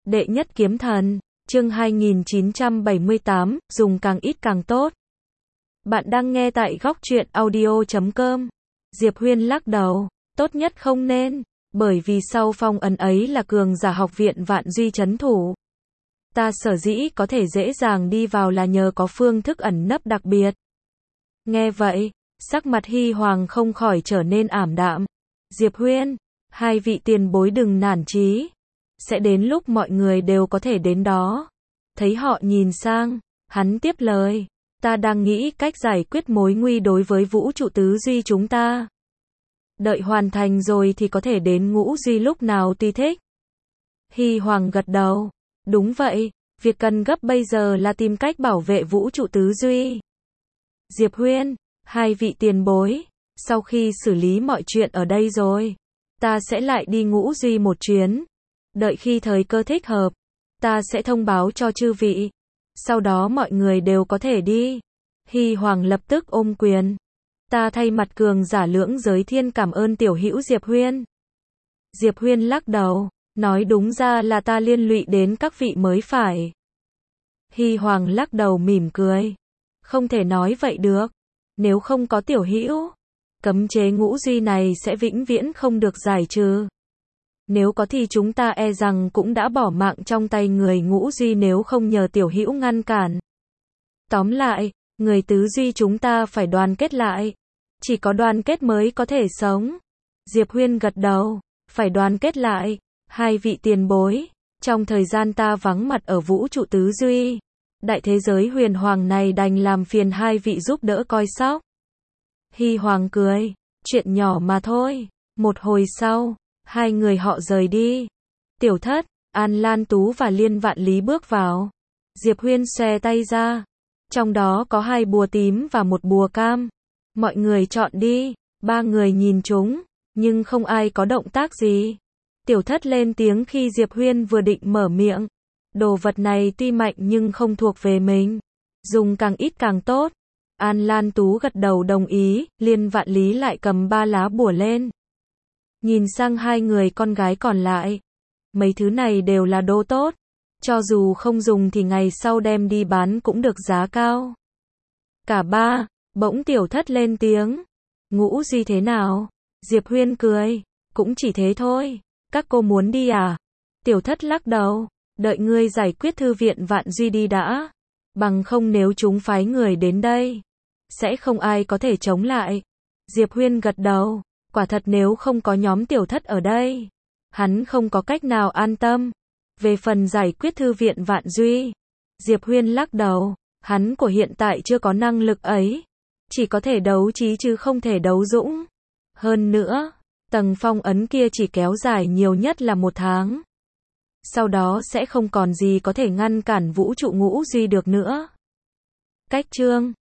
Đệ nhất kiếm thần, chương 2978, dùng càng ít càng tốt. Bạn đang nghe tại góc truyện audio.com. Diệp Huyên lắc đầu, tốt nhất không nên, bởi vì sau phong ấn ấy là cường giả học viện Vạn Duy trấn thủ. Ta sở dĩ có thể dễ dàng đi vào là nhờ có phương thức ẩn nấp đặc biệt. Nghe vậy, sắc mặt Hy Hoàng không khỏi trở nên ảm đạm. Diệp Huyên, hai vị tiền bối đừng nản chí. Sẽ đến lúc mọi người đều có thể đến đó. Thấy họ nhìn sang, hắn tiếp lời. Ta đang nghĩ cách giải quyết mối nguy đối với vũ trụ tứ duy chúng ta. Đợi hoàn thành rồi thì có thể đến ngũ duy lúc nào tùy thích. Hy Hoàng gật đầu. Đúng vậy, việc cần gấp bây giờ là tìm cách bảo vệ vũ trụ tứ duy. Diệp Huyên, hai vị tiền bối, sau khi xử lý mọi chuyện ở đây rồi, ta sẽ lại đi ngũ duy một chuyến. Đợi khi thời cơ thích hợp, ta sẽ thông báo cho chư vị. Sau đó mọi người đều có thể đi. Hy Hoàng lập tức ôm quyền. Ta thay mặt cường giả lưỡng giới thiên cảm ơn tiểu hữu Diệp Huyên. Diệp Huyên lắc đầu, nói đúng ra là ta liên lụy đến các vị mới phải. Hy Hoàng lắc đầu mỉm cười. Không thể nói vậy được. Nếu không có tiểu hữu, cấm chế ngũ duy này sẽ vĩnh viễn không được giải trừ. Nếu có thì chúng ta e rằng cũng đã bỏ mạng trong tay người ngũ duy nếu không nhờ tiểu hữu ngăn cản. Tóm lại, người tứ duy chúng ta phải đoàn kết lại. Chỉ có đoàn kết mới có thể sống. Diệp Huyên gật đầu, phải đoàn kết lại. Hai vị tiền bối, trong thời gian ta vắng mặt ở vũ trụ tứ duy, đại thế giới huyền hoàng này đành làm phiền hai vị giúp đỡ coi sóc. Hy Hoàng cười, chuyện nhỏ mà thôi. Một hồi sau, hai người họ rời đi. Tiểu Thất, An Lan Tú và Liên Vạn Lý bước vào. Diệp Huyên xòe tay ra. Trong đó có hai bùa tím và một bùa cam. Mọi người chọn đi. Ba người nhìn chúng, nhưng không ai có động tác gì. Tiểu Thất lên tiếng khi Diệp Huyên vừa định mở miệng. Đồ vật này tuy mạnh nhưng không thuộc về mình. Dùng càng ít càng tốt. An Lan Tú gật đầu đồng ý, Liên Vạn Lý lại cầm ba lá bùa lên. Nhìn sang hai người con gái còn lại. Mấy thứ này đều là đồ tốt. Cho dù không dùng thì ngày sau đem đi bán cũng được giá cao. Cả ba, bỗng Tiểu Thất lên tiếng. Ngũ duy thế nào? Diệp Huyên cười. Cũng chỉ thế thôi. Các cô muốn đi à? Tiểu Thất lắc đầu. Đợi ngươi giải quyết thư viện Vạn Duy đi đã. Bằng không nếu chúng phái người đến đây, sẽ không ai có thể chống lại. Diệp Huyên gật đầu. Quả thật nếu không có nhóm Tiểu Thất ở đây, hắn không có cách nào an tâm. Về phần giải quyết thư viện Vạn Duy, Diệp Huyên lắc đầu. Hắn của hiện tại chưa có năng lực ấy. Chỉ có thể đấu trí chứ không thể đấu dũng. Hơn nữa, tầng phong ấn kia chỉ kéo dài nhiều nhất là 1 tháng. Sau đó sẽ không còn gì có thể ngăn cản vũ trụ ngũ duy được nữa. Cách chương